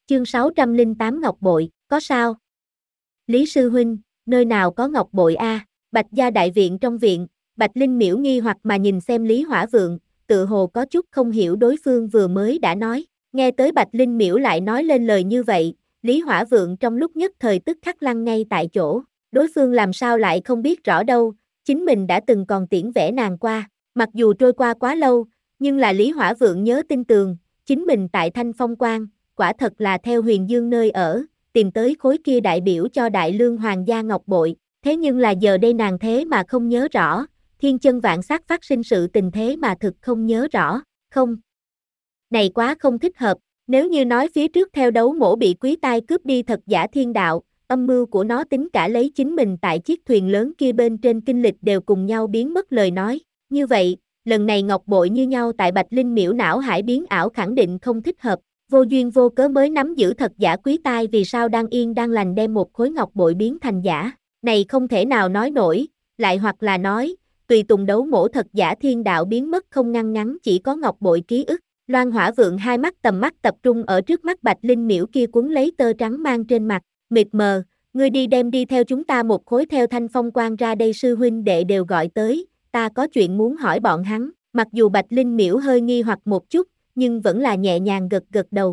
Chương 608 Ngọc Bội, có sao? Lý sư huynh, nơi nào có ngọc bội a? Bạch gia đại viện trong viện, Bạch Linh miễu nghi hoặc mà nhìn xem Lý Hỏa Vượng, tự hồ có chút không hiểu đối phương vừa mới đã nói. Nghe tới Bạch Linh miễu lại nói lên lời như vậy, Lý Hỏa Vượng trong lúc nhất thời tức khắc lăng ngay tại chỗ. Đối phương làm sao lại không biết rõ đâu, chính mình đã từng còn tiễn vẽ nàng qua. Mặc dù trôi qua quá lâu, nhưng là Lý Hỏa Vượng nhớ tin tường, chính mình tại Thanh Phong Quan, quả thật là theo Huyền Dương nơi ở, tìm tới khối kia đại biểu cho Đại Lương Hoàng gia ngọc bội, thế nhưng là giờ đây nàng thế mà không nhớ rõ, thiên chân vạn sát phát sinh sự tình thế mà thực không nhớ rõ, không. Này quá không thích hợp, nếu như nói phía trước theo đấu mổ bị Quý Tai cướp đi thật giả thiên đạo, âm mưu của nó tính cả lấy chính mình tại chiếc thuyền lớn kia bên trên kinh lịch đều cùng nhau biến mất lời nói, như vậy, lần này ngọc bội như nhau tại Bạch Linh miễu não hải biến ảo khẳng định không thích hợp. Vô duyên vô cớ mới nắm giữ thật giả Quý Tai vì sao đang yên đang lành đem một khối ngọc bội biến thành giả, này không thể nào nói nổi, lại hoặc là nói, tùy tùng đấu mổ thật giả thiên đạo biến mất không ngăn ngắn chỉ có ngọc bội ký ức. Loan Hỏa Vượng hai mắt tầm mắt tập trung ở trước mắt Bạch Linh miễu kia quấn lấy tơ trắng mang trên mặt, mịt mờ, ngươi đi đem đi theo chúng ta một khối theo Thanh Phong Quan ra đây sư huynh đệ đều gọi tới, ta có chuyện muốn hỏi bọn hắn, mặc dù Bạch Linh miễu hơi nghi hoặc một chút, nhưng vẫn là nhẹ nhàng gật gật đầu.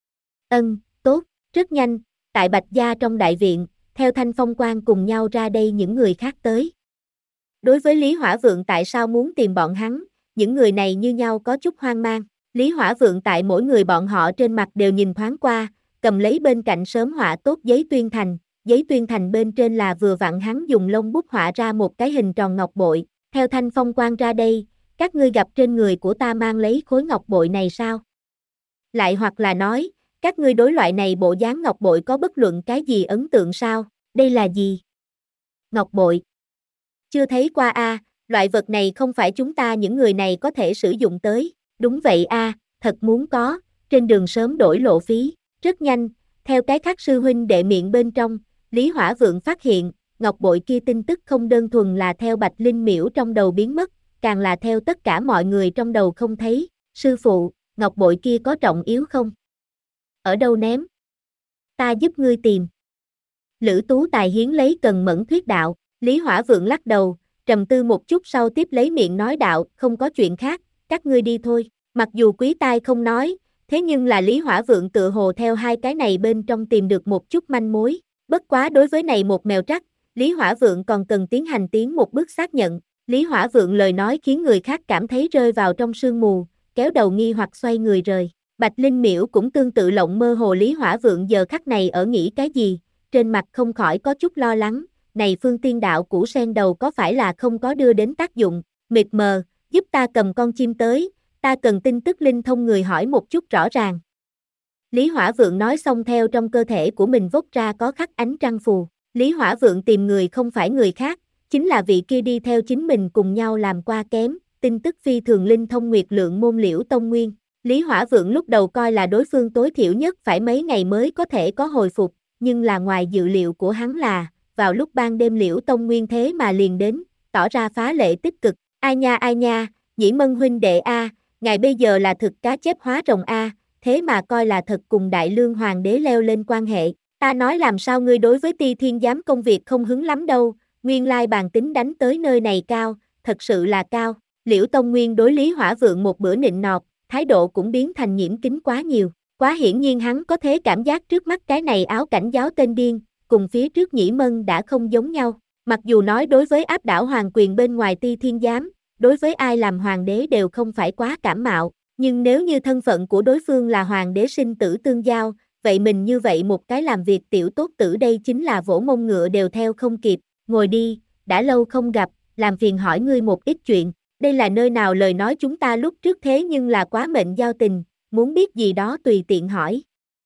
Tốt, rất nhanh, tại Bạch gia trong đại viện, theo Thanh Phong Quan cùng nhau ra đây những người khác tới. Đối với Lý Hỏa Vượng tại sao muốn tìm bọn hắn, những người này như nhau có chút hoang mang. Lý Hỏa Vượng tại mỗi người bọn họ trên mặt đều nhìn thoáng qua, cầm lấy bên cạnh sớm họa tốt giấy tuyên thành bên trên là vừa vặn hắn dùng lông bút họa ra một cái hình tròn ngọc bội, theo Thanh Phong Quan ra đây, các ngươi gặp trên người của ta mang lấy khối ngọc bội này sao? Lại hoặc là nói, các ngươi đối loại này bộ dáng ngọc bội có bất luận cái gì ấn tượng sao? Đây là gì? Ngọc bội. Chưa thấy qua a, loại vật này không phải chúng ta những người này có thể sử dụng tới. Đúng vậy a, thật muốn có, trên đường sớm đổi lộ phí. Rất nhanh, theo cái khác sư huynh đệ miệng bên trong, Lý Hỏa Vượng phát hiện, ngọc bội kia tin tức không đơn thuần là theo Bạch Linh miễu trong đầu biến mất, càng là theo tất cả mọi người trong đầu không thấy. Sư phụ, ngọc bội kia có trọng yếu không? Ở đâu ném? Ta giúp ngươi tìm. Lữ Tú Tài hiến lấy cần mẫn thuyết đạo, Lý Hỏa Vượng lắc đầu, trầm tư một chút sau tiếp lấy miệng nói đạo, không có chuyện khác, các ngươi đi thôi. Mặc dù Quý Tai không nói, thế nhưng là Lý Hỏa Vượng tự hồ theo hai cái này bên trong tìm được một chút manh mối. Bất quá đối với này một mèo trắc, Lý Hỏa Vượng còn cần tiến một bước xác nhận. Lý Hỏa Vượng lời nói khiến người khác cảm thấy rơi vào trong sương mù, kéo đầu nghi hoặc xoay người rời. Bạch Linh miễu cũng tương tự lộng mơ hồ Lý Hỏa Vượng giờ khắc này ở nghĩ cái gì, trên mặt không khỏi có chút lo lắng, này phương tiên đạo củ sen đầu có phải là không có đưa đến tác dụng, mịt mờ, giúp ta cầm con chim tới, ta cần tin tức linh thông người hỏi một chút rõ ràng. Lý Hỏa Vượng nói xong theo trong cơ thể của mình vốc ra có khắc ánh trăng phù, Lý Hỏa Vượng tìm người không phải người khác, chính là vị kia đi theo chính mình cùng nhau làm qua kém, tin tức phi thường linh thông Nguyệt Lượng môn Liễu Tông Nguyên. Lý Hỏa Vượng lúc đầu coi là đối phương tối thiểu nhất phải mấy ngày mới có thể có hồi phục, nhưng là ngoài dự liệu của hắn là, vào lúc ban đêm Liễu Tông Nguyên thế mà liền đến, tỏ ra phá lệ tích cực, ai nha, Nhĩ Mân huynh đệ a, ngài bây giờ là thực cá chép hóa rồng a, thế mà coi là thật cùng Đại Lương Hoàng đế leo lên quan hệ, ta nói làm sao ngươi đối với Ti Thiên giám công việc không hứng lắm đâu, nguyên lai bàn tính đánh tới nơi này cao, thật sự là cao. Liễu Tông Nguyên đối Lý Hỏa Vượng một bữa nịnh nọt, thái độ cũng biến thành nhiễm kính quá nhiều, quá hiển nhiên hắn có thế cảm giác trước mắt cái này áo cảnh giáo tên điên, cùng phía trước Nhĩ Mân đã không giống nhau, mặc dù nói đối với áp đảo hoàng quyền bên ngoài Ti Thiên giám, đối với ai làm hoàng đế đều không phải quá cảm mạo, nhưng nếu như thân phận của đối phương là hoàng đế sinh tử tương giao, vậy mình như vậy một cái làm việc tiểu tốt tử đây chính là vỗ mông ngựa đều theo không kịp, ngồi đi, đã lâu không gặp, làm phiền hỏi ngươi một ít chuyện, đây là nơi nào lời nói chúng ta lúc trước thế nhưng là quá mệnh giao tình, muốn biết gì đó tùy tiện hỏi.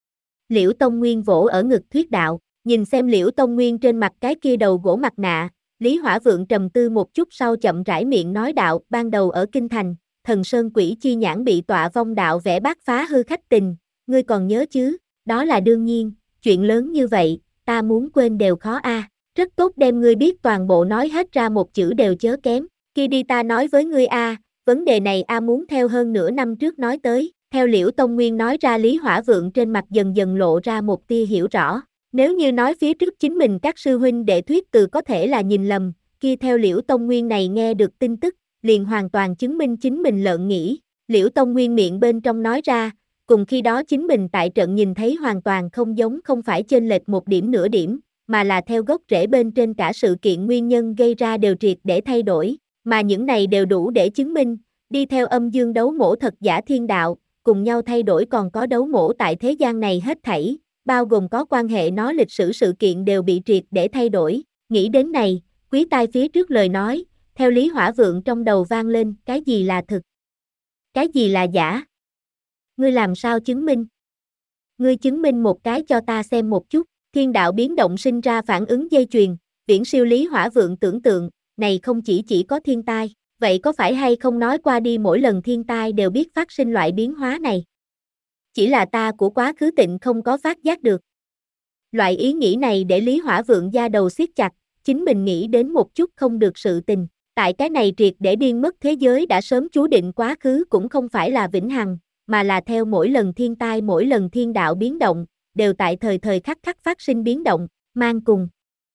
Liễu Tông Nguyên vỗ ở ngực thuyết đạo, nhìn xem Liễu Tông Nguyên trên mặt cái kia đầu gỗ mặt nạ, Lý Hỏa Vượng trầm tư một chút sau chậm rãi miệng nói đạo, ban đầu ở Kinh Thành, Thần Sơn Quỷ Chi Nhãn bị tọa vong đạo vẽ bát phá hư khách tình, ngươi còn nhớ chứ, đó là đương nhiên, chuyện lớn như vậy, ta muốn quên đều khó a. Rất tốt đem ngươi biết toàn bộ nói hết ra một chữ đều chớ kém, kia đi ta nói với ngươi a, vấn đề này a muốn theo hơn nửa năm trước nói tới, Theo Liễu Tông Nguyên nói ra Lý Hỏa Vượng trên mặt dần dần lộ ra một tia hiểu rõ. Nếu như nói phía trước chính mình các sư huynh đệ thuyết từ có thể là nhìn lầm, kia theo Liễu Tông Nguyên này nghe được tin tức, liền hoàn toàn chứng minh chính mình lợn nghĩ. Liễu Tông Nguyên miệng bên trong nói ra, cùng khi đó chính mình tại trận nhìn thấy hoàn toàn không giống, không phải chênh lệch một điểm nửa điểm, mà là theo gốc rễ bên trên cả sự kiện nguyên nhân gây ra đều triệt để thay đổi, mà những này đều đủ để chứng minh, đi theo âm dương đấu mổ thật giả thiên đạo, cùng nhau thay đổi còn có đấu mổ tại thế gian này hết thảy, bao gồm có quan hệ nó lịch sử sự kiện đều bị triệt để thay đổi. Nghĩ đến này, quý tai phía trước lời nói, theo Lý Hỏa Vượng trong đầu vang lên, cái gì là thực? Cái gì là giả? Ngươi làm sao chứng minh? Ngươi chứng minh một cái cho ta xem một chút. Thiên đạo biến động sinh ra phản ứng dây chuyền, viễn siêu Lý Hỏa Vượng tưởng tượng, này không chỉ có thiên tai, vậy có phải hay không nói qua đi mỗi lần thiên tai đều biết phát sinh loại biến hóa này? Chỉ là ta của quá khứ tịnh không có phát giác được. Loại ý nghĩ này để Lý Hỏa Vượng da đầu siết chặt, chính mình nghĩ đến một chút không được sự tình, tại cái này triệt để điên mất thế giới đã sớm chú định quá khứ cũng không phải là vĩnh hằng, mà là theo mỗi lần thiên tai mỗi lần thiên đạo biến động, đều tại thời thời khắc khắc phát sinh biến động, mang cùng.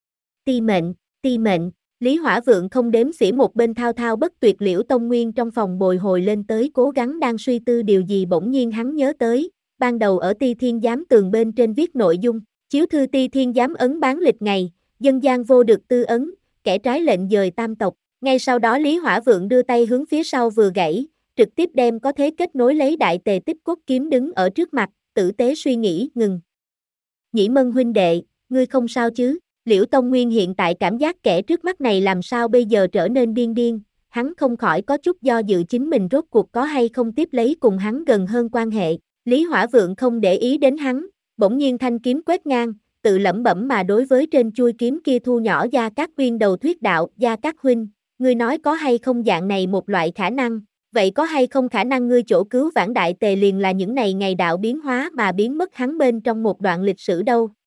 Ti mệnh, Lý Hỏa Vượng không đếm xỉa một bên thao thao bất tuyệt Liễu Tông Nguyên trong phòng bồi hồi lên tới cố gắng đang suy tư điều gì bỗng nhiên hắn nhớ tới, ban đầu ở Ti Thiên Giám tường bên trên viết nội dung, chiếu thư Ti Thiên Giám ấn bán lịch ngày, dân gian vô được tư ấn, kẻ trái lệnh dời tam tộc, ngay sau đó Lý Hỏa Vượng đưa tay hướng phía sau vừa gãy, trực tiếp đem có thế kết nối lấy đại tề tích cốt kiếm đứng ở trước mặt, tử tế suy nghĩ, ngừng. Nhĩ Mân huynh đệ, ngươi không sao chứ? Liễu Tông Nguyên hiện tại cảm giác kẻ trước mắt này làm sao bây giờ trở nên điên, hắn không khỏi có chút do dự chính mình rốt cuộc có hay không tiếp lấy cùng hắn gần hơn quan hệ. Lý Hỏa Vượng không để ý đến hắn, bỗng nhiên thanh kiếm quét ngang, tự lẩm bẩm mà đối với trên chuôi kiếm kia thu nhỏ Gia Cát Huynh đầu thuyết đạo, Gia Cát Huynh, ngươi nói có hay không dạng này một loại khả năng, vậy có hay không khả năng ngươi chỗ cứu vãn đại tề liền là những này ngày đạo biến hóa mà biến mất hắn bên trong một đoạn lịch sử đâu?